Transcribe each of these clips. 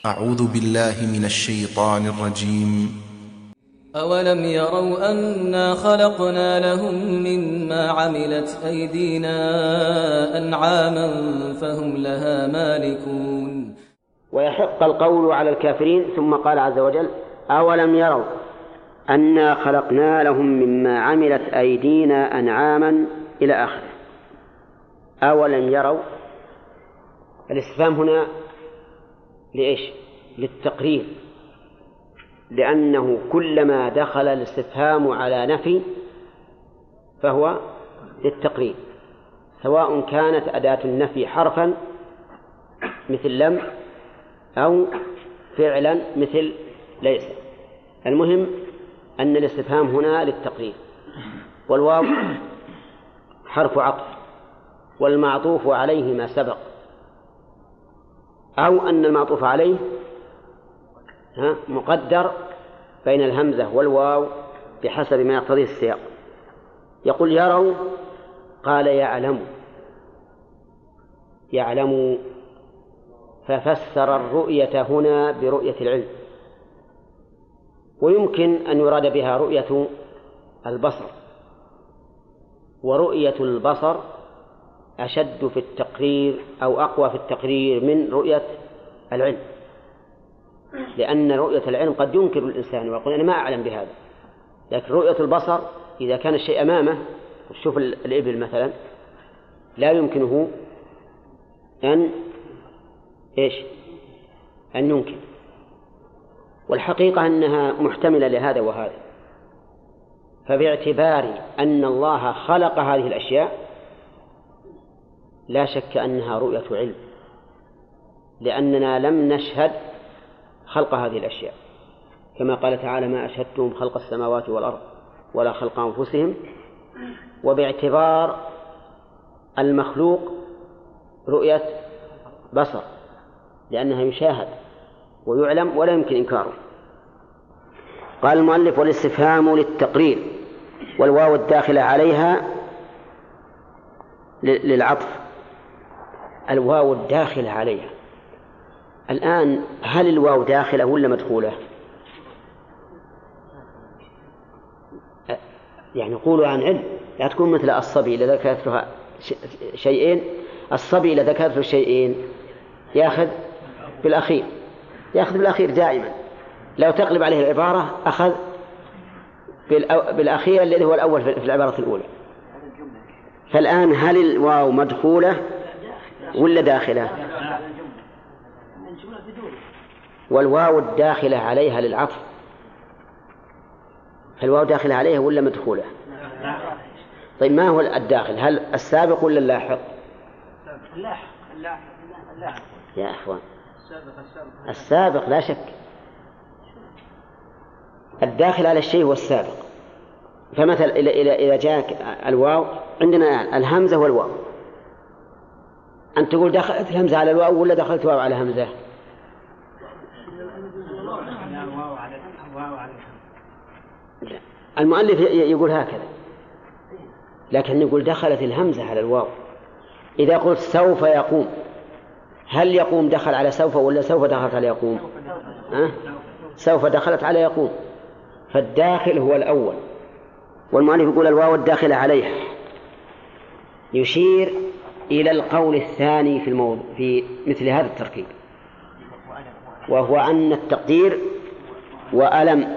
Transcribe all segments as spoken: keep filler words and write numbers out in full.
أعوذ بالله من الشيطان الرجيم. أولم يروا أنا خلقنا لهم مما عملت أيدينا أنعاما فهم لها مالكون. ويحق القول على الكافرين. ثم قال عز وجل: أولم يروا أنا خلقنا لهم مما عملت أيدينا أنعاما إلى آخره. أولم يروا، الاستفهام هنا لإيش؟ للتقرير، لأنه كلما دخل الاستفهام على نفي فهو للتقرير، سواء كانت أداة النفي حرفا مثل لم أو فعلا مثل ليس. المهم أن الاستفهام هنا للتقرير. والواو حرف عطف والمعطوف عليه ما سبق، أو أن المعطوف عليه مقدر بين الهمزة والواو بحسب ما يقتضيه السياق. يقول يروا، قال يعلم، يعلم، ففسر الرؤية هنا برؤية العلم. ويمكن أن يراد بها رؤية البصر، ورؤية البصر أشد في التقرير أو أقوى في التقرير من رؤية العلم، لأن رؤية العلم قد ينكر الإنسان ويقول أنا ما أعلم بهذا، لكن رؤية البصر إذا كان الشيء أمامه، شوف الإبل مثلا، لا يمكنه أن إيش أن ينكر. والحقيقة أنها محتملة لهذا وهذا. فباعتبار أن الله خلق هذه الأشياء لا شك أنها رؤية علم، لأننا لم نشهد خلق هذه الأشياء، كما قال تعالى: ما أشهدتم خلق السماوات والأرض ولا خلق أنفسهم. وباعتبار المخلوق رؤية بصر، لأنها يشاهد ويعلم ولا يمكن إنكاره. قال المؤلف: والاستفهام للتقرير، والواو الداخلة عليها للعطف. الواو الداخلة عليها، الآن هل الواو داخلة ولا مدخولة؟ يعني قولوا عن علم، لا تكون مثل الصبي إذا ذكرت له شيئين، الصبي إذا ذكرت له شيئين يأخذ بالأخير، يأخذ بالأخير دائما. لو تقلب عليه العبارة أخذ بالأخير الذي هو الأول في العبارة الأولى. فالآن هل الواو مدخولة ولا داخلة؟ والواو الداخلة عليها للعطف، فالواو داخلة عليها ولا مدخولة؟ طيب ما هو الداخل؟ هل السابق ولا اللاحق؟ اللاحق. اللاحق يا أخوان، السابق لا شك. الداخل على الشيء هو السابق. فمثل إذا جاءك الواو، عندنا الهمزة والواو، أنت تقول دخلت الهمزة على الواو ولا دخلت الواو على همزة؟ المؤلف يقول هكذا، لكن يقول دخلت الهمزة على الواو. إذا قلت سوف يقوم، هل يقوم دخل على سوف ولا سوف دخلت على يقوم؟ أه؟ سوف دخلت على يقوم، فالداخل هو الأول. والمؤلف يقول الواو الداخلة عليها، يشير إلى القول الثاني في الموضوع في مثل هذا التركيب، وهو أن التقدير وألم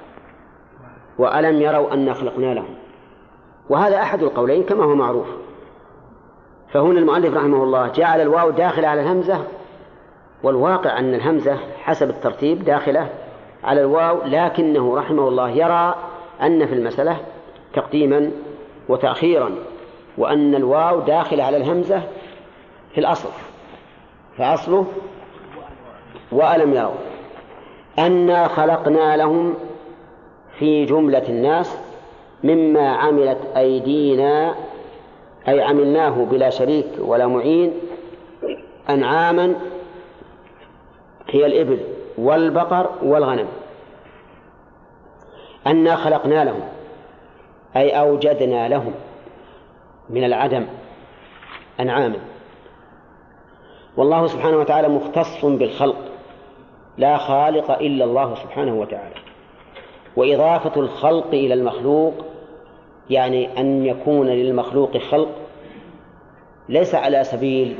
وألم يروا أن خلقنا لهم، وهذا أحد القولين كما هو معروف. فهنا المؤلف رحمه الله جعل الواو داخلة على الهمزة، والواقع أن الهمزة حسب الترتيب داخلة على الواو، لكنه رحمه الله يرى أن في المسألة تقديما وتأخيرا، وأن الواو داخلة على الهمزة في الأصل، فأصله وألم يروا أنا خلقنا لهم في جملة الناس مما عملت أيدينا، أي عملناه بلا شريك ولا معين، أنعاما هي الإبل والبقر والغنم. أنا خلقنا لهم أي أوجدنا لهم من العدم أنعاما. والله سبحانه وتعالى مختص بالخلق لا خالق إلا الله سبحانه وتعالى. وإضافة الخلق إلى المخلوق يعني أن يكون للمخلوق خلق ليس على سبيل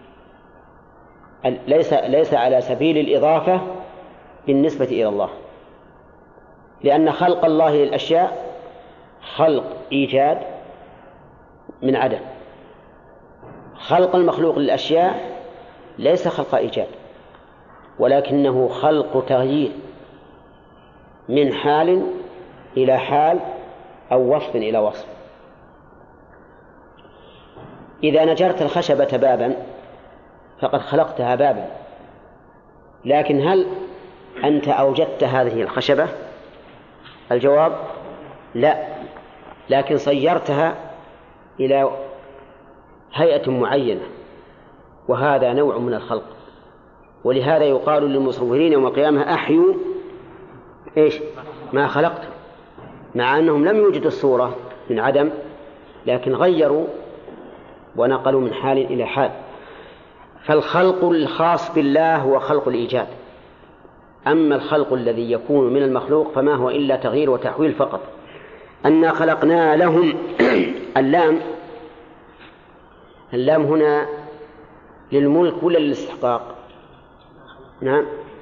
ليس ليس على سبيل الإضافة بالنسبة إلى الله، لأن خلق الله للأشياء خلق إيجاد من عدم، خلق المخلوق للأشياء ليس خلق إيجاد ولكنه خلق تغيير من حال إلى حال أو وصف إلى وصف. إذا نجرت الخشبة بابا فقد خلقتها بابا، لكن هل أنت أوجدت هذه الخشبة؟ الجواب لا، لكن صيرتها إلى هيئة معينة، وهذا نوع من الخلق. ولهذا يقال للمصورين يوم القيامة أحيوا إيش ما خلقت، مع أنهم لم يوجدوا الصورة من عدم، لكن غيروا ونقلوا من حال إلى حال. فالخلق الخاص بالله هو خلق الإيجاد، أما الخلق الذي يكون من المخلوق فما هو إلا تغيير وتحويل فقط. أنا خلقنا لهم اللام اللام هنا للملك ولا للاستحقاق؟ نعم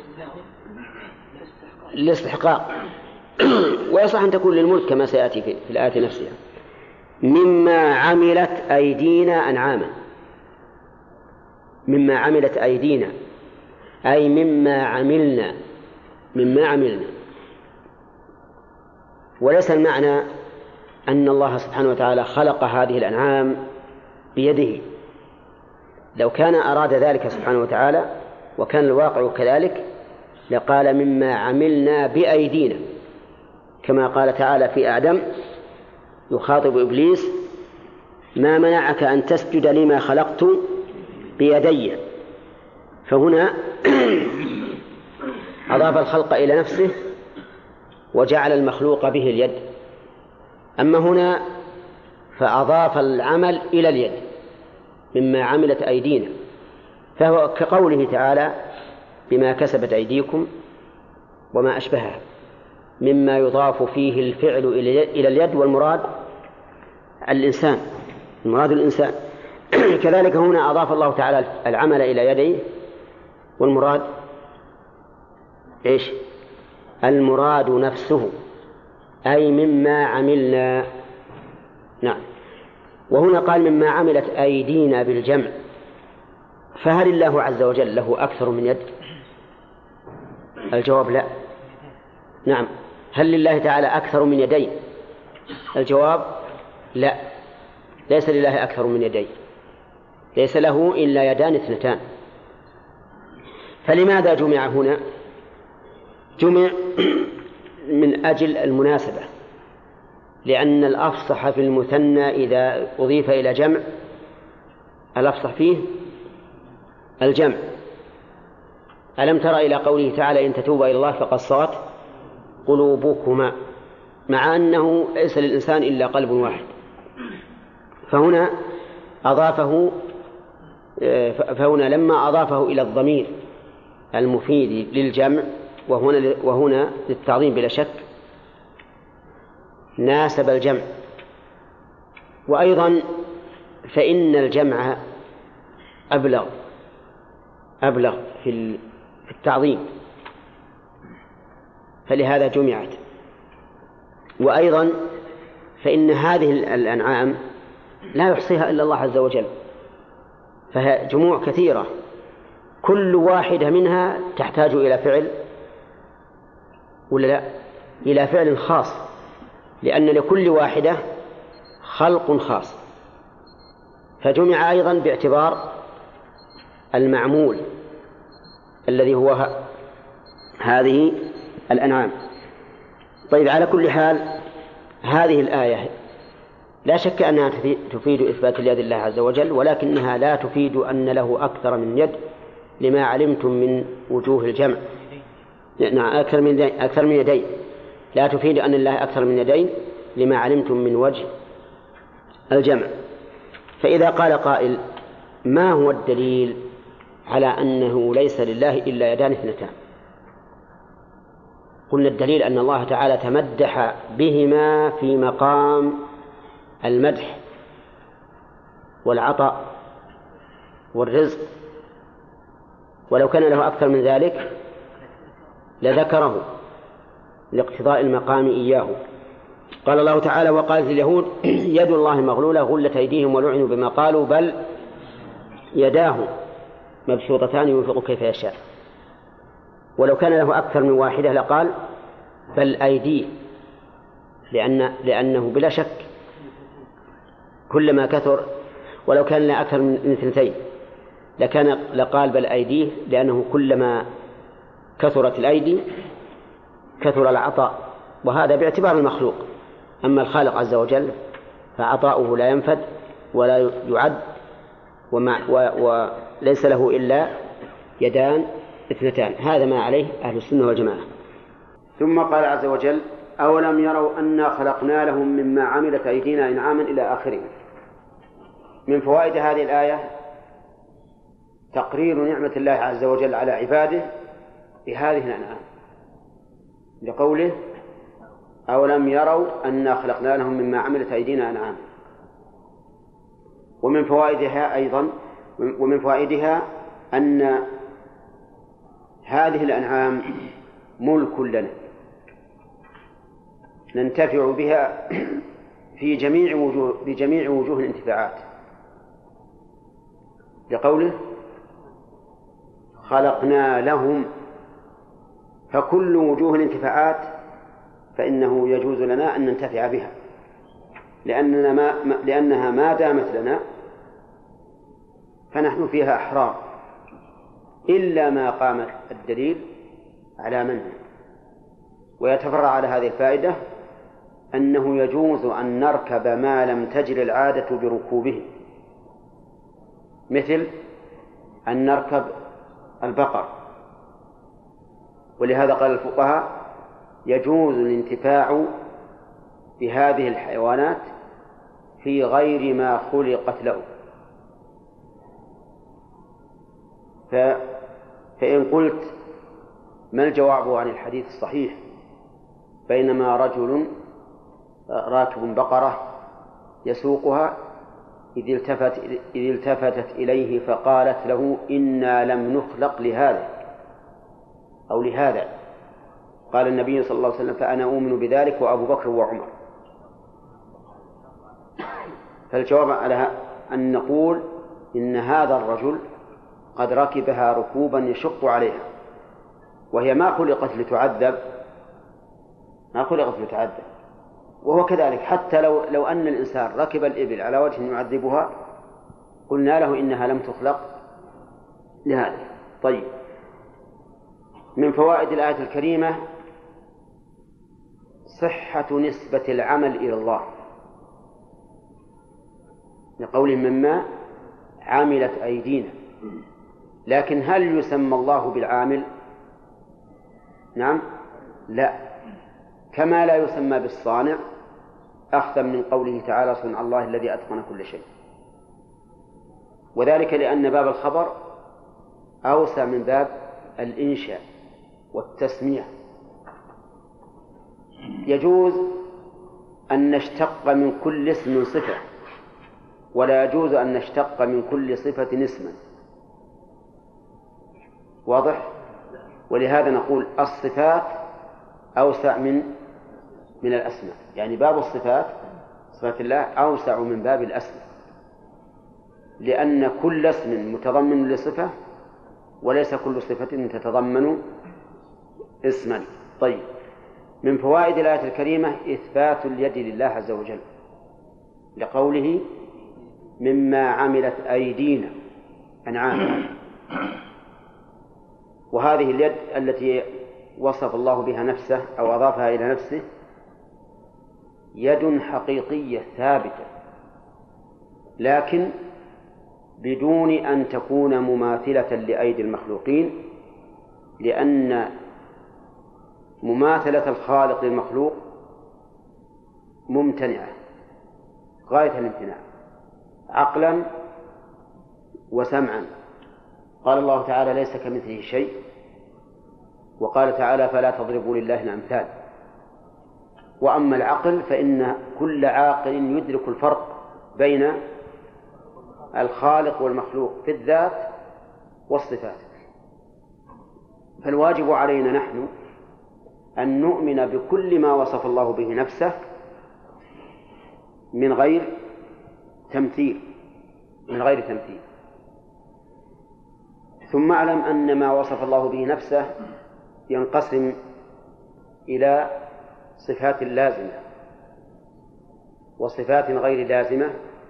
للاستحقاق، ويصح أن تكون للملك كما سيأتي في الآية نفسها. مما عملت أيدينا أنعاما، مما عملت أيدينا أي مما عملنا مما عملنا، وليس المعنى أن الله سبحانه وتعالى خلق هذه الأنعام بيده. لو كان أراد ذلك سبحانه وتعالى وكان الواقع كذلك لقال مما عملنا بأيدينا، كما قال تعالى في آدم يخاطب إبليس ما منعك أن تسجد لما خلقت بيدي. فهنا أضاف الخلق إلى نفسه وجعل المخلوق به اليد، أما هنا فأضاف العمل إلى اليد مما عملت أيدينا، فهو كقوله تعالى بما كسبت أيديكم وما أشبهها، مما يضاف فيه الفعل إلى اليد، والمراد الإنسان، المراد الإنسان. كذلك هنا أضاف الله تعالى العمل إلى يديه، والمراد إيش؟ المراد نفسه، أي مما عملنا. نعم. وهنا قال مما عملت أيدينا بالجمع، فهل الله عز وجل له أكثر من يد؟ الجواب لا. نعم. هل لله تعالى أكثر من يدين؟ الجواب لا، ليس لله أكثر من يدين، ليس له إلا يدان اثنتان. فلماذا جمع هنا؟ جمع من أجل المناسبة، لأن الأفصح في المثنى إذا أضيف إلى جمع الأفصح فيه الجمع. ألم تر إلى قوله تعالى إن تتوبا إلى الله فقد صغت قلوبكما، مع أنه ليس للإنسان إلا قلب واحد، فهنا أضافه فهنا لما أضافه إلى الضمير المفيد للجمع وهنا, وهنا للتعظيم بلا شك ناسب الجمع. وأيضا فإن الجمع أبلغ أبلغ في التعظيم، فلهذا جمعت. وأيضا فإن هذه الأنعام لا يحصيها إلا الله عز وجل، فهي جموع كثيرة، كل واحدة منها تحتاج إلى فعل ولا لا؟ إلى فعل خاص، لأن لكل واحدة خلق خاص. فجمع أيضا باعتبار المعمول الذي هو هذه الأنعام. طيب، على كل حال هذه الآية لا شك أنها تفيد إثبات اليد لله عز وجل، ولكنها لا تفيد أن له أكثر من يد لما علمتم من وجوه الجمع. نعم، أكثر من يدين، أكثر من يدين لا تفيد أن الله أكثر من يدين لما علمتم من وجه الجمع. فإذا قال قائل ما هو الدليل على أنه ليس لله إلا يدان اثنتان؟ قلنا الدليل أن الله تعالى تمدح بهما في مقام المدح والعطاء والرزق، ولو كان له أكثر من ذلك لذكره لاقتضاء المقام إياه. قال الله تعالى: وقالت اليهود يد الله مغلولة غلت أيديهم ولعنوا بما قالوا بل يداه مبسوطتان ينفق كيف يشاء. ولو كان له أكثر من واحدة لقال بل أيديه، لأن لأنه بلا شك كلما كثر، ولو كان له أكثر من اثنتين لكان لقال بل أيديه، لأنه كلما كثرت الأيدي كثر العطاء، وهذا باعتبار المخلوق. أما الخالق عز وجل فعطاؤه لا ينفد ولا يعد، وما وليس له إلا يدان اثنتان. هذا ما عليه أهل السنة والجماعة. ثم قال عز وجل: أولم يروا أنا خلقنا لهم مما عملت أيدينا إنعاما إلى آخره. من فوائد هذه الآية تقرير نعمة الله عز وجل على عباده بهذه الأنعام، لقوله: أولم يروا أنا خلقنا لهم مما عملت أيدينا أنعاما. ومن فوائدها أيضا ومن فوائدها أن هذه الأنعام ملك لنا ننتفع بها في جميع وجوه بجميع وجوه الانتفاعات، لقوله: خلقنا لهم. فكل وجوه الانتفاعات فإنه يجوز لنا أن ننتفع بها، لأننا ما لأنها ما دامت لنا فنحن فيها أحرار، إلا ما قام الدليل على منه. ويتفرع على هذه الفائدة أنه يجوز أن نركب ما لم تجر العادة بركوبه، مثل أن نركب البقر. ولهذا قال الفقهاء: يجوز الانتفاع بهذه الحيوانات في غير ما خلقت له. ف... فإن قلت: ما الجواب عن الحديث الصحيح بينما رجل راكب بقرة يسوقها إذ التفت إذ التفتت إليه فقالت له: إنا لم نخلق لهذا أو لهذا. قال النبي صلى الله عليه وسلم: فأنا أؤمن بذلك وأبو بكر وعمر. فالجواب على أن نقول إن هذا الرجل قد ركبها ركوبا يشق عليها، وهي ما خلقت لتعذب ما خلقت لتعذب وهو كذلك. حتى لو لو أن الإنسان ركب الإبل على وجه يعذبها قلنا له إنها لم تخلق لهذا. طيب، من فوائد الآية الكريمة صحة نسبة العمل إلى الله، لقوله: مما عملت أيدينا. لكن هل يسمى الله بالعامل؟ نعم، لا، كما لا يسمى بالصانع، أخذا من قوله تعالى: صنع الله الذي أتقن كل شيء. وذلك لأن باب الخبر أوسع من باب الإنشاء والتسمية. يجوز أن نشتق من كل اسم صفة، ولا يجوز أن نشتق من كل صفة اسما. واضح؟ ولهذا نقول الصفات أوسع من من الأسماء، يعني باب الصفات صفات الله أوسع من باب الأسماء، لأن كل اسم متضمن لصفة وليس كل صفة تتضمن اسما. طيب، من فوائد الآية الكريمة إثبات اليد لله عز وجل، لقوله: مما عملت أيدينا أنعام. وهذه اليد التي وصف الله بها نفسه أو أضافها إلى نفسه يد حقيقية ثابتة، لكن بدون أن تكون مماثلة لأيدي المخلوقين، لأن مماثلة الخالق للمخلوق ممتنعة غاية الامتناع عقلا وسمعا. قال الله تعالى: ليس كمثله شيء وقال تعالى فلا تضربوا لله الأمثال. وأما العقل فإن كل عاقل يدرك الفرق بين الخالق والمخلوق في الذات والصفات. فالواجب علينا نحن أن نؤمن بكل ما وصف الله به نفسه من غير تمثيل من غير تمثيل ثم اعلم أن ما وصف الله به نفسه ينقسم إلى صفات لازمة وصفات غير لازمة،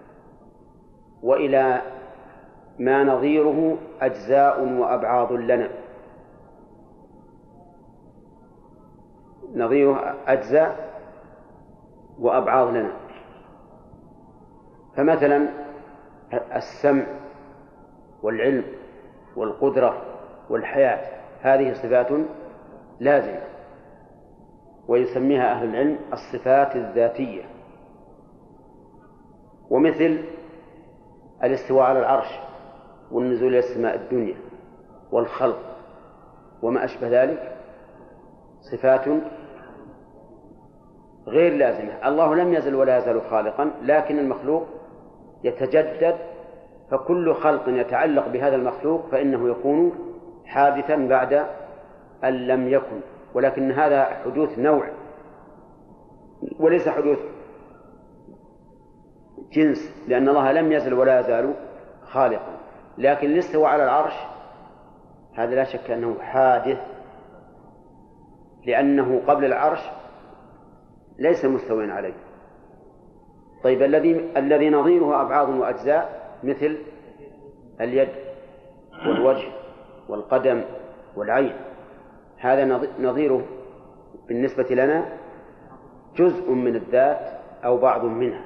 وإلى ما نظيره أجزاء وأبعاض لنا، نظيره أجزاء وأبعاض لنا. فمثلا السمع والعلم والقدرة والحياة هذه صفات لازمة، ويسميها أهل العلم الصفات الذاتية. ومثل الاستواء على العرش والنزول إلى السماء الدنيا والخلق وما أشبه ذلك صفات غير لازمة. الله لم يزل ولا يزال خالقا، لكن المخلوق يتجدد، فكل خلق يتعلق بهذا المخلوق فإنه يكون حادثا بعد أن لم يكن، ولكن هذا حدوث نوع وليس حدوث جنس، لأن الله لم يزل ولا يزال خالقا. لكن الاستواء على العرش هذا لا شك أنه حادث، لأنه قبل العرش ليس مستوٍ عليه. طيب الذي الذي نظيره أبعاض وأجزاء مثل اليد والوجه والقدم والعين، هذا نظيره بالنسبة لنا جزء من الذات أو بعض منها،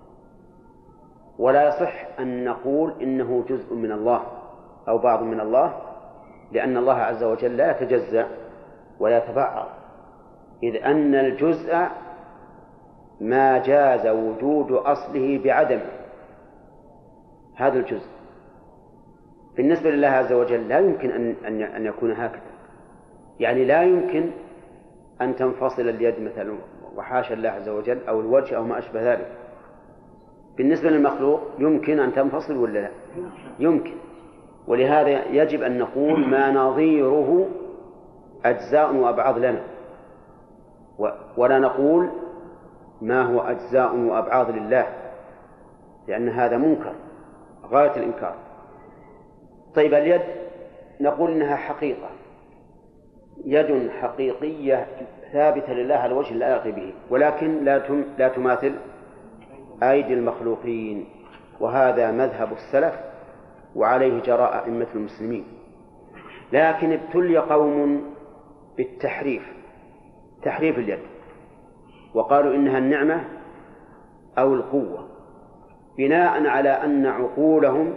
ولا يصح أن نقول إنه جزء من الله أو بعض من الله، لأن الله عز وجل لا يتجزأ ولا يتبعض، إذ أن الجزء ما جاز وجود أصله بعدمه، هذا الجزء. بالنسبة لله عز وجل لا يمكن أن أن يكون هكذا، يعني لا يمكن أن تنفصل اليد مثلا وحاشا الله عز وجل، أو الوجه أو ما أشبه ذلك. بالنسبة للمخلوق يمكن أن تنفصل ولا لا؟ يمكن. ولهذا يجب أن نقول ما نظيره أجزاء وأبعاض لنا، ولا نقول ما هو أجزاء وأبعاض لله، لأن هذا منكر غاية الإنكار. طيب اليد نقول إنها حقيقة، يد حقيقية ثابتة لله على وجه اللائق به، ولكن لا لا تماثل أيدي المخلوقين، وهذا مذهب السلف وعليه جراء أئمة المسلمين. لكن ابتلي قوم بالتحريف، تحريف اليد، وقالوا إنها النعمة أو القوة، بناء على أن عقولهم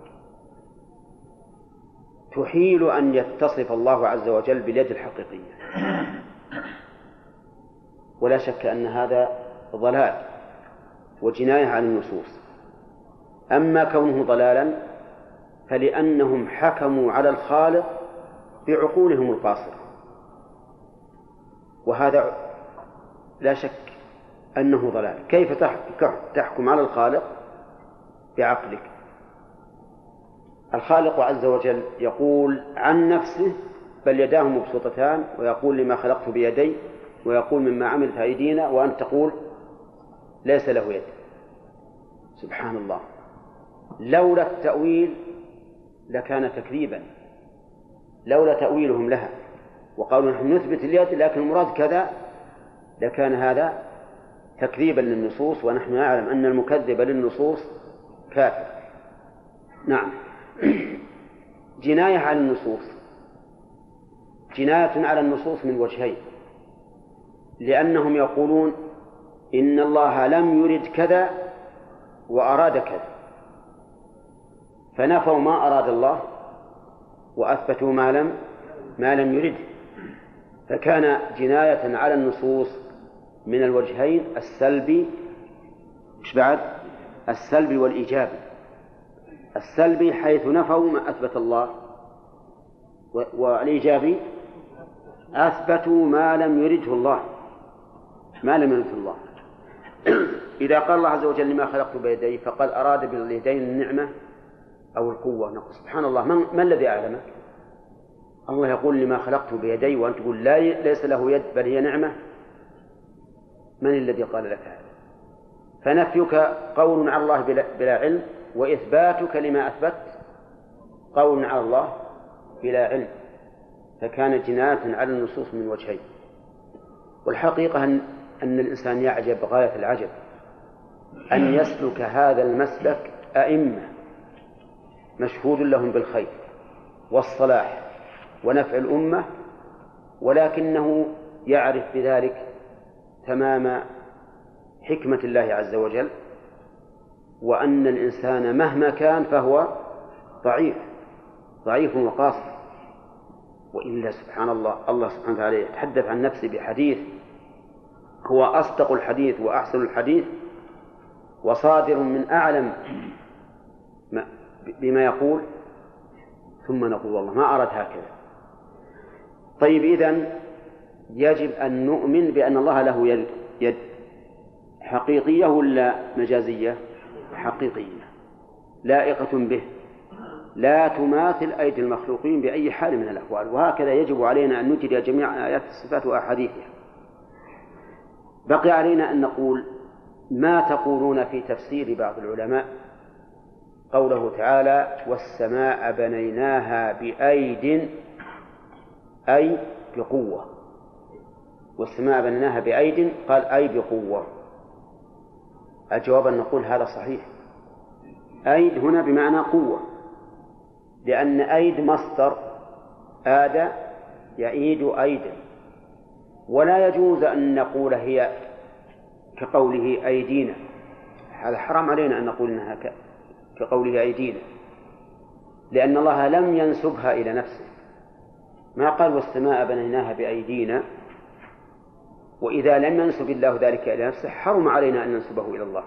تحيل أن يتصف الله عز وجل باليد الحقيقية، ولا شك أن هذا ضلال وجناية على النصوص. أما كونه ضلالا فلأنهم حكموا على الخالق بعقولهم القاصرة، وهذا لا شك أنه ضلال. كيف تحكم على الخالق بعقلك؟ الخالق عز وجل يقول عن نفسه بل يداه مبسوطتان، ويقول لما خلقت بيدي، ويقول مما عملت أيدينا، وأنت تقول ليس له يد. سبحان الله، لولا التأويل لكان تكذيبا، لولا تأويلهم لها وقالوا نحن نثبت اليد لكن المراد كذا، لكان هذا تكذيبا للنصوص، ونحن نعلم أن المكذب للنصوص كافر. نعم. جناية على النصوص، جناية على النصوص من وجهين، لأنهم يقولون إن الله لم يرد كذا وأراد كذا، فنفوا ما أراد الله وأثبتوا ما لم ما لم يرد، فكان جناية على النصوص من الوجهين السلبي، إيش بعد؟ السلبي والإيجابي. السلبي حيث نفوا ما أثبت الله، والإيجابي أثبتوا ما لم يرده الله، ما لم يرده الله. إذا قال الله عز وجل لما خلقت بيدي فقال أراد باليدين النعمة أو القوة، نقول سبحان الله، من, من الذي أعلمك؟ الله يقول لما خلقت بيدي وأنت تقول لا ليس له يد بل هي نعمة. من الذي قال لك هذا؟ فنفيك قول على الله بلا, بلا علم، وإثباتك لما أثبت قول على الله بلا علم، فكان جناية على النصوص من وجهين. والحقيقة أن, أن الإنسان يعجب غاية العجب أن يسلك هذا المسلك أئمة مشهود لهم بالخير والصلاح ونفع الأمة، ولكنه يعرف بذلك تمام حكمة الله عز وجل، وأن الإنسان مهما كان فهو ضعيف ضعيف وقاصر. وإلا سبحان الله، الله سبحانه وتعالى يتحدث عن نفسه بحديث هو أصدق الحديث وأحسن الحديث وصادر من أعلم بما يقول، ثم نقول والله ما أراد هكذا. طيب، إذن يجب أن نؤمن بأن الله له يد حقيقية ولا مجازية؟ حقيقية لائقة به، لا تماثل أيدي المخلوقين بأي حال من الأحوال. وهكذا يجب علينا أن نجري جميع آيات الصفات وأحاديثها. بقي علينا أن نقول ما تقولون في تفسير بعض العلماء قوله تعالى والسماء بنيناها بأيد، أي بقوة. والسماء بنيناها بأيد قال أي بقوة. الجواب أن نقول هذا صحيح، أيد هنا بمعنى قوة، لأن أيد مصدر آد يعيد أيدا، ولا يجوز أن نقول هي كقوله أيدينا، هذا حرام علينا أن نقول إنها كقوله أيدينا، لأن الله لم ينسبها إلى نفسه، ما قال والسماء بنيناها بأيدينا. وإذا لم ينسب الله ذلك إلى نفسه حرم علينا أن ننسبه إلى الله.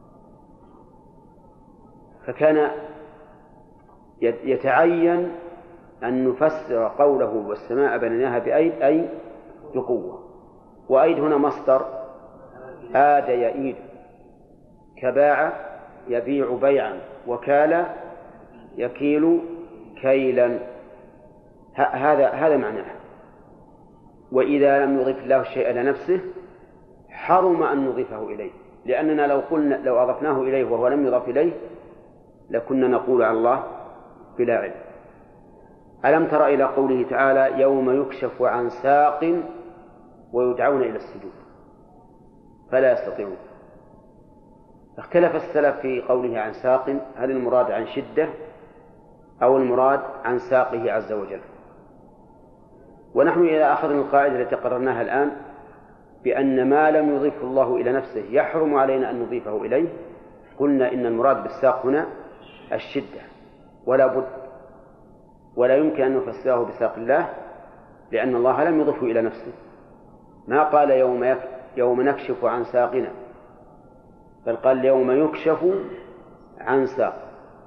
فكان يتعين أن نفسر قوله والسماء بنيناها بأيد أي بقوة. وأيد هنا مصدر آد يئيد، كباع يبيع بيعا، وكال يكيل كيلا، هذا هذا معناه. وإذا لم يضف الله الشيء لنفسه حرم أن نضيفه إليه، لأننا لو قلنا لو أضفناه إليه وهو لم يضف إليه لكنا نقول على الله بلا علم. ألم تر إلى قوله تعالى يوم يكشف عن ساق ويدعون إلى السجود فلا يستطيعون. اختلف السلف في قوله عن ساق، هل المراد عن شدة أو المراد عن ساقه عز وجل؟ ونحن إذا أخذنا القاعدة التي قررناها الآن بأن ما لم يضيفه الله إلى نفسه يحرم علينا أن نضيفه إليه، قلنا إن المراد بالساق هنا الشدة، ولا بد ولا يمكن أن نفسره بساق الله، لأن الله لم يضفه إلى نفسه. ما قال يوم, يك... يوم نكشف عن ساقنا، بل قال يوم يكشف عن ساق.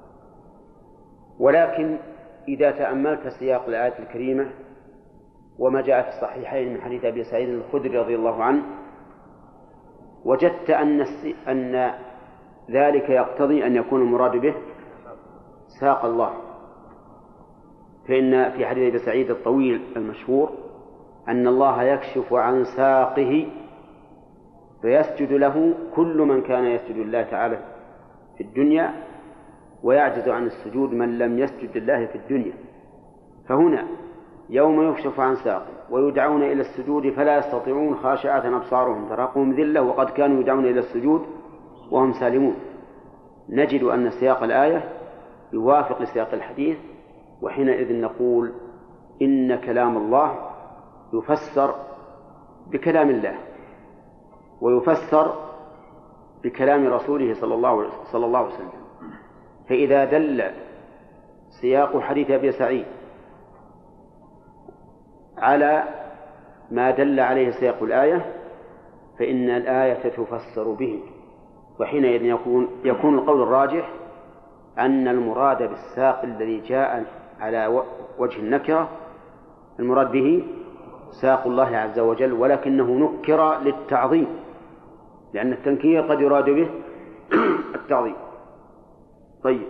ولكن إذا تأملت سياق الآية الكريمة وما جاء في الصحيحين من حديث أبي سعيد الخدري رضي الله عنه، وجدت أن, الس... أن ذلك يقتضي أن يكون المراد به ساق الله. فإن في حديث أبي سعيد الطويل المشهور أن الله يكشف عن ساقه فيسجد له كل من كان يسجد لله تعالى في الدنيا، ويعجز عن السجود من لم يسجد لله في الدنيا. فهنا يوم يكشف عن ساق ويدعون إلى السجود فلا يستطيعون خاشعة أبصارهم ترهقهم ذلة وقد كانوا يدعون إلى السجود وهم سالمون. نجد أن سياق الآية يوافق سياق الحديث، وحينئذ نقول إن كلام الله يفسر بكلام الله ويفسر بكلام رسوله صلى الله صلى الله عليه وسلم. فإذا دل سياق حديث أبي سعيد على ما دل عليه سياق الآية فإن الآية تفسر به، وحينئذ يكون يكون القول الراجح أن المراد بالساق الذي جاء على وجه النكرة المراد به ساق الله عز وجل، ولكنه نكر للتعظيم، لأن التنكير قد يراد به التعظيم. طيب،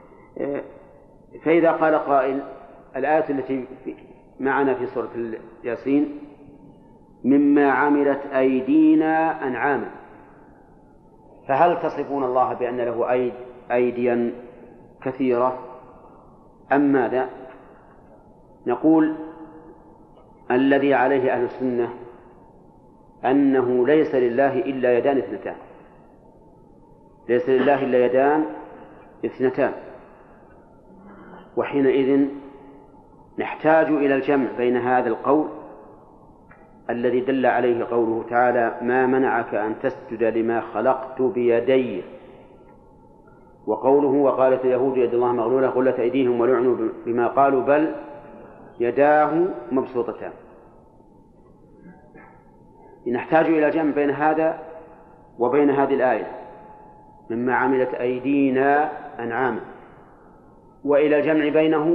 فإذا قال قائل الآية التي معنا في سورة ياسين مما عملت أيدينا أنعاما، فهل تصفون الله بأن له أيد أيديا كثيرة أم ماذا؟ نقول الذي عليه أهل السنة أنه ليس لله إلا يدان اثنتان، ليس لله إلا يدان اثنتان، وحينئذ نحتاج إلى الجمع بين هذا القول الذي دل عليه قوله تعالى ما منعك أن تسجد لما خلقت بيدي، وقوله وقالت اليهود يد الله مغلولة غلت أيديهم ولعنوا بما قالوا بل يداه مبسوطتان. نحتاج إلى جمع بين هذا وبين هذه الآية مما عملت أيدينا أنعاما، وإلى الجمع بينه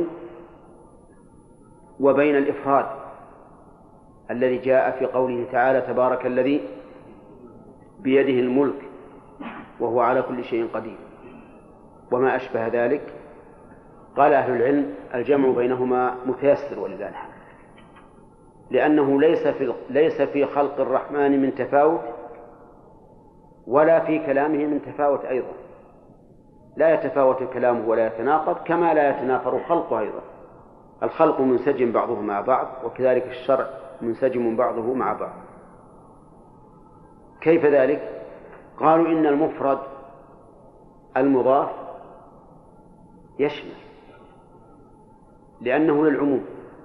وبين الإفراد الذي جاء في قوله تعالى تبارك الذي بيده الملك وهو على كل شيء قدير وما أشبه ذلك. قال أهل العلم الجمع بينهما متيسر ولله الحمد، لأنه ليس في ليس في خلق الرحمن من تفاوت ولا في كلامه من تفاوت أيضا، لا يتفاوت كلامه ولا يتناقض كما لا يتنافر خلقه أيضا. الخلق منسجم بعضه مع بعض، وكذلك الشرع منسجم بعضه مع بعض. كيف ذلك؟ قالوا إن المفرد المضاف يشمل لأنه للعموم.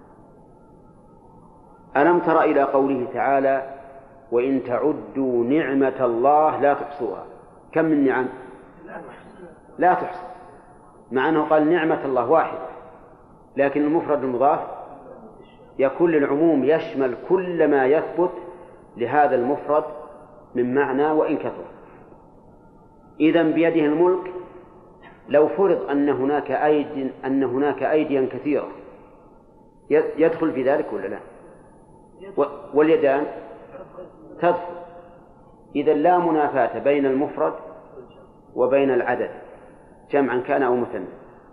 ألم تر إلى قوله تعالى وإن تعدوا نعمة الله لا تحصوها؟ كم من نعم؟ لا تحصى، مع أنه قال نعمة الله واحدة، لكن المفرد المضاف يكون للعموم، يشمل كل ما يثبت لهذا المفرد من معنى وإن كثر. إذن بيده الملك لو فرض أن هناك أيد أن هناك أيديا كثيرة يدخل في ذلك ولا لا؟ واليدان تدخل. إذن لا منافاة بين المفرد وبين العدد جمعا كان أو مثنى.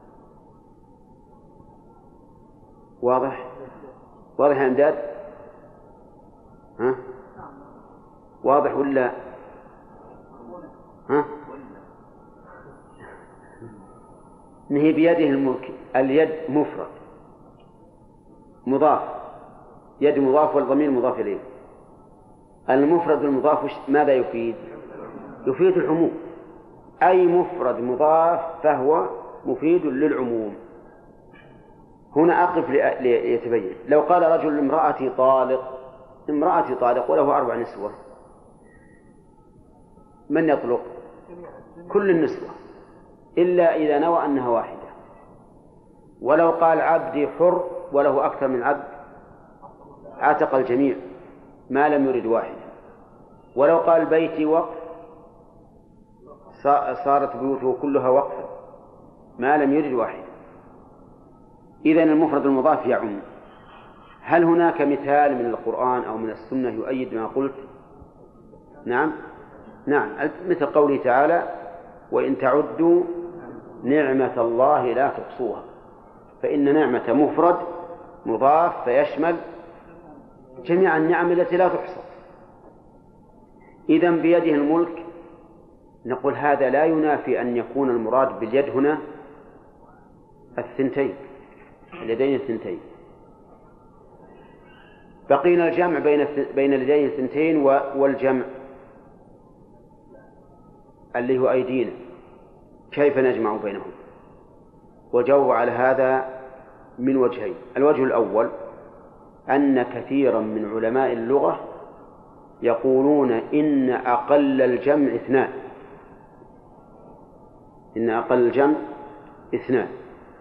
واضح؟ واضح يا أمداد؟ ها؟ واضح ولا؟ ها؟ نهي بيده الملك، اليد مفرد مضاف، يد مضاف والضمير مضاف إليه. المفرد المضاف ماذا يفيد؟ يفيد العموم، أي مفرد مضاف فهو مفيد للعموم. هنا أقف ليتبين. لو قال رجل امرأتي طالق، امرأتي طالق وله أربع نسوة، من يطلق؟ كل النسوة إلا إذا نوى أنها واحدة. ولو قال عبدي حر وله أكثر من عبد عتق الجميع ما لم يرد واحدة. ولو قال بيتي وقف صارت بيوته كلها وقفا ما لم يرد واحدة. إذن المفرد المضاف يعم. هل هناك مثال من القرآن أو من السنة يؤيد ما قلت؟ نعم نعم مثل قوله تعالى وإن تعدوا نعمة الله لا تحصوها، فإن نعمة مفرد مضاف فيشمل جميع النعم التي لا تحصى. إذن بيده الملك نقول هذا لا ينافي أن يكون المراد باليد هنا الثنتين، اليدين الثنتين. بقينا الجمع بين بين اليدين الثنتين والجمع اللي هو أيدينا، كيف نجمع بينهم؟ وجاوب على هذا من وجهين. الوجه الأول أن كثيرا من علماء اللغة يقولون إن أقل الجمع اثنان، إن أقل الجمع اثنان،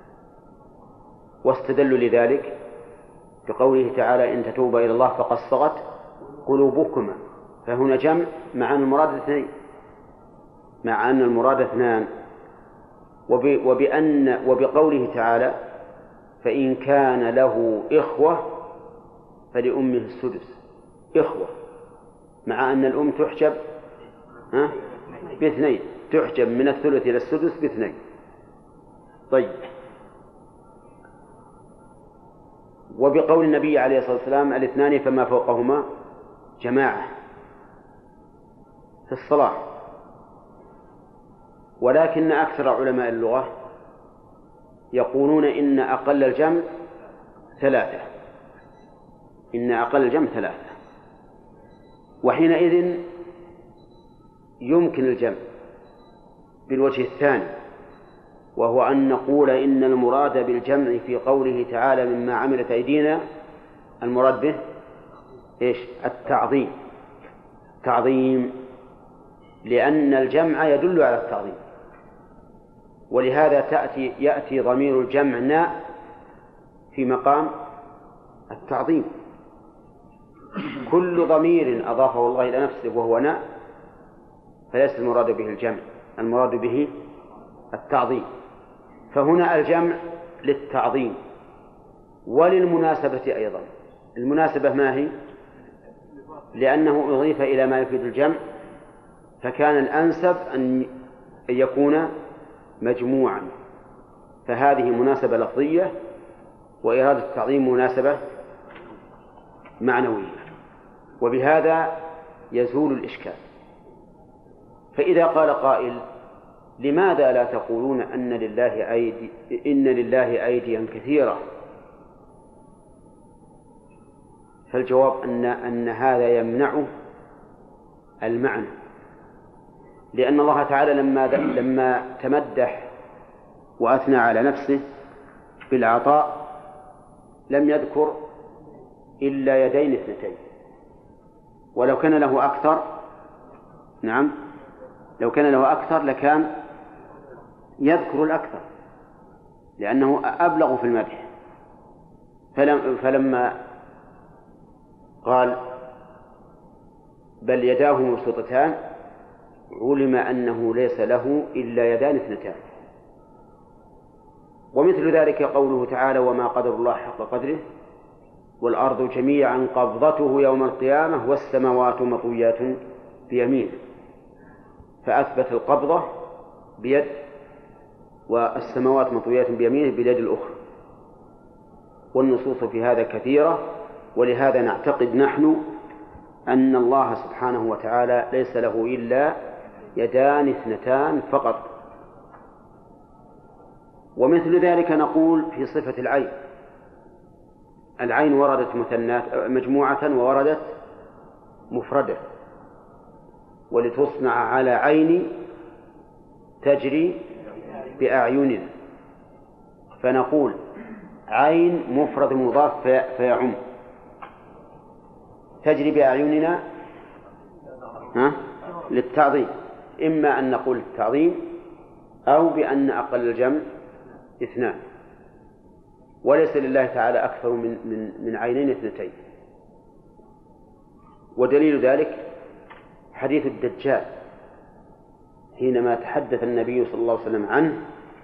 واستدلوا لذلك بقوله تعالى إن تتوبا إلى الله فقد صغت قلوبكما، فهنا جمع مع أن المراد اثنين، مع أن المراد اثنان. وبأن وبقوله تعالى فإن كان له إخوة فلأمه السدس إخوة، مع أن الأم تحجب ها باثنين، تحجب من الثلث إلى السدس باثنين. طيب، وبقول النبي عليه الصلاة والسلام الاثنان فما فوقهما جماعة في الصلاة. ولكن أكثر علماء اللغة يقولون إن أقل الجمع ثلاثة، إن أقل الجمع ثلاثة، وحينئذ يمكن الجمع بالوجه الثاني، وهو أن نقول إن المراد بالجمع في قوله تعالى مما عملت أيدينا المراد به إيش؟ التعظيم، تعظيم، لأن الجمع يدل على التعظيم، ولهذا تأتي يأتي ضمير الجمع ناء في مقام التعظيم. كل ضمير أضافه الله إلى نفسه وهو ناء فليس المراد به الجمع، المراد به التعظيم. فهنا الجمع للتعظيم وللمناسبة أيضا. المناسبة ما هي؟ لأنه أضيف إلى ما يفيد الجمع، فكان الأنسب أن يكون مجموعا، فهذه مناسبة لفظية، وإرادة التعظيم مناسبة معنوية، وبهذا يزول الإشكال. فإذا قال قائل لماذا لا تقولون أن لله أيدي إن لله أيديا كثيرة؟ فالجواب أن أن هذا يمنعه المعنى، لأن الله تعالى لما لما تمدح وأثنى على نفسه بالعطاء لم يذكر إلا يدين اثنتين، ولو كان له أكثر نعم لو كان له أكثر لكان يذكر الأكثر، لأنه أبلغ في المدح. فلم فلما قال بل يداه مبسوطتان علم أنه ليس له إلا يدان اثنتان. ومثل ذلك قوله تعالى وما قدر الله حق قدره والأرض جميعا قبضته يوم القيامة والسماوات مطويات بيمينه، فأثبت القبضة بيد والسماوات مطويات بيمينه باليد الأخرى. والنصوص في هذا كثيرة، ولهذا نعتقد نحن أن الله سبحانه وتعالى ليس له إلا يدان اثنتان فقط. ومثل ذلك نقول في صفة العين، العين وردت مثنات مجموعة ووردت مفردة، ولتصنع على عين تجري بأعيننا، فنقول عين مفرد مضاف فيعم، تجري بأعيننا ها للتعظيم، إما أن نقول التعظيم أو بأن أقل الجمع اثنان، وليس لله تعالى أكثر من من من عينين اثنتين. ودليل ذلك حديث الدجال حينما تحدث النبي صلى الله عليه وسلم عنه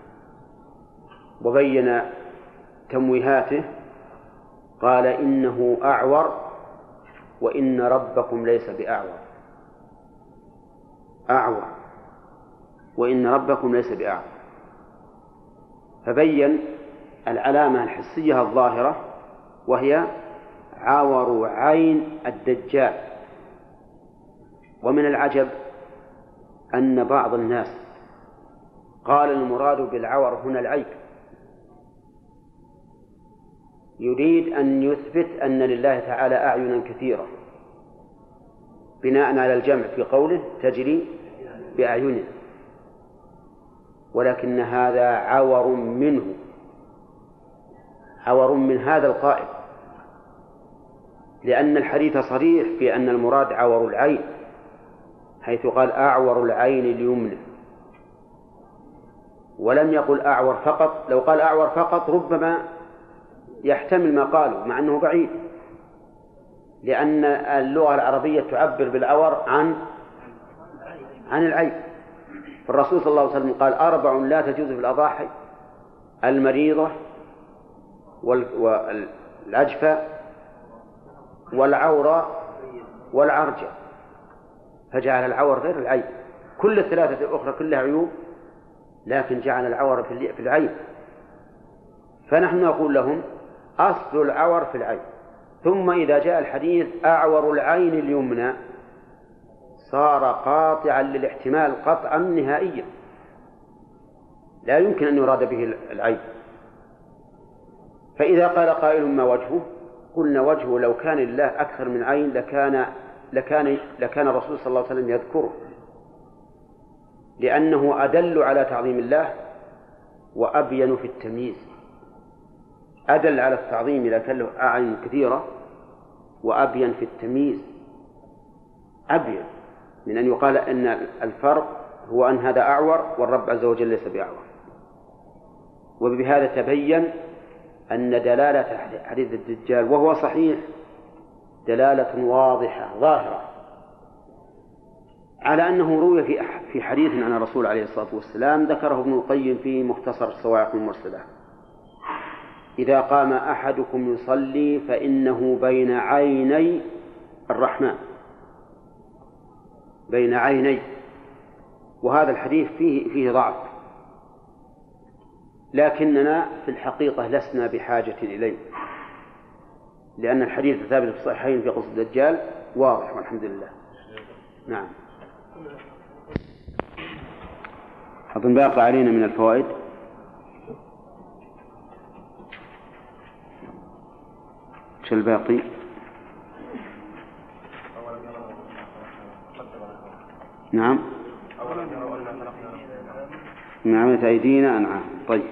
وبين تمويهاته قال إنه أعور وإن ربكم ليس بأعور، أعور وإن ربكم ليس بأعور، فبين العلامة الحسية الظاهرة وهي عور عين الدجال. ومن العجب أن بعض الناس قال المراد بالعور هنا العيب، يريد أن يثبت أن لله تعالى أعينا كثيرة بناء على الجمع في قوله تجري بأعيننا، ولكن هذا عور منه، عور من هذا القائل، لأن الحديث صريح في أن المراد عور العين، حيث قال أعور العين اليمنى، ولم يقل أعور فقط. لو قال أعور فقط ربما يحتمل ما قالوا مع أنه بعيد، لأن اللغة العربية تعبر بالعور عن عن العين. فالرسول صلى الله عليه وسلم قال أربع لا تجوز في الأضاحي: المريضة والعجفة والعور والعرج، فجعل العور غير العين. كل الثلاثة الأخرى كلها عيوب، لكن جعل العور في العين. فنحن نقول لهم أصل العور في العين، ثم إذا جاء الحديث أعور العين اليمنى صار قاطعا للاحتمال قطعا نهائيا، لا يمكن أن يراد به العين. فإذا قال قائل ما وجهه؟ قلنا وجهه لو كان لله أكثر من عين لكان لكان لكان الرسول صلى الله عليه وسلم يذكره، لأنه أدل على تعظيم الله وأبين في التمييز. أدل على التعظيم إذا كان له أعين كثيرة، وأبين في التمييز، أبين من أن يقال أن الفرق هو أن هذا أعور والرب عز وجل ليس بأعور. وبهذا تبين أن دلالة حديث الدجال وهو صحيح دلالة واضحة ظاهرة على أنه روي في في حديث عن الرسول عليه الصلاة والسلام ذكره ابن القيم في مختصر الصواعق المرسلة: إذا قام أحدكم يصلي فإنه بين عيني الرحمن، بين عيني. وهذا الحديث فيه فيه ضعف، لكننا في الحقيقة لسنا بحاجة إليه، لأن الحديث الثابت في الصحيحين في قصة الدجال واضح والحمد لله. نعم. أظن باقي علينا من الفوائد شو الباقي؟ نعم. من عملت أيدينا أنعام. طيب،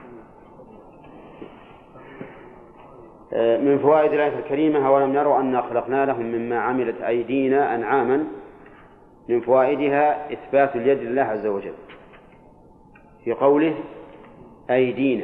من فوائد الآية الكريمة: أولم يروا أنا خلقنا لهم مما عملت أيدينا أنعاما. من فوائدها إثبات اليد لله عز وجل في قوله أيدينا،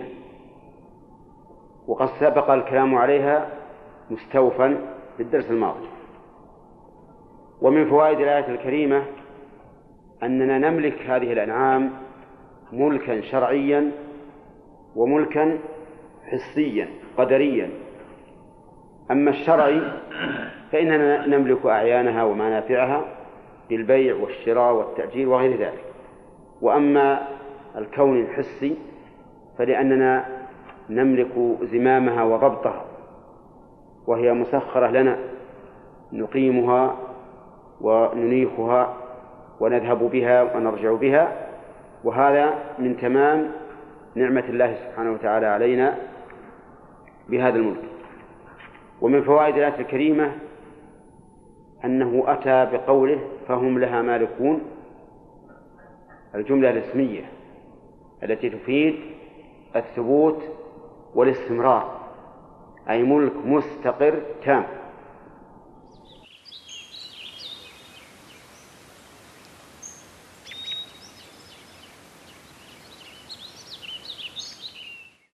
وقد سبق الكلام عليها مستوفا في الدرس الماضي. ومن فوائد الآية الكريمة أننا نملك هذه الأنعام ملكا شرعيا وملكا حسيا قدريا. أما الشرعي فإننا نملك أعيانها ومنافعها بالبيع والشراء والتأجير وغير ذلك. وأما الكون الحسي فلأننا نملك زمامها وضبطها، وهي مسخرة لنا، نقيمها وننيخها ونذهب بها ونرجع بها، وهذا من تمام نعمة الله سبحانه وتعالى علينا بهذا الملك. ومن فوائد الآية الكريمة أنه أتى بقوله فهم لها مالكون، الجملة الاسمية التي تفيد الثبوت والاستمرار، أي ملك مستقر تام.